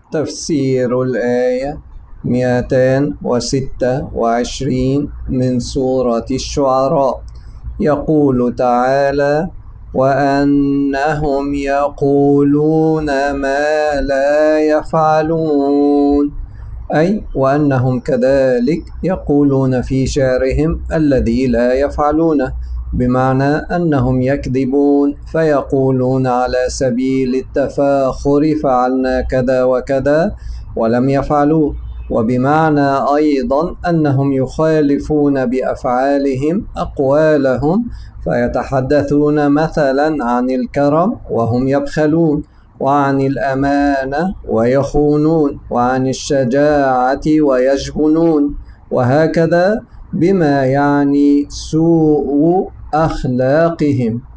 تفسير الآية 226 من سورة الشعراء. يقول تعالى: وأنهم يقولون ما لا يفعلون، أي وأنهم كذلك يقولون في شعرهم الذي لا يفعلونه، بمعنى أنهم يكذبون فيقولون على سبيل التفاخر فعلنا كذا وكذا ولم يفعلوه، وبمعنى أيضا أنهم يخالفون بأفعالهم أقوالهم، فيتحدثون مثلا عن الكرم وهم يبخلون، وعن الأمانة ويخونون، وعن الشجاعة ويجبنون، وهكذا بما يعني سوء أخلاقهم.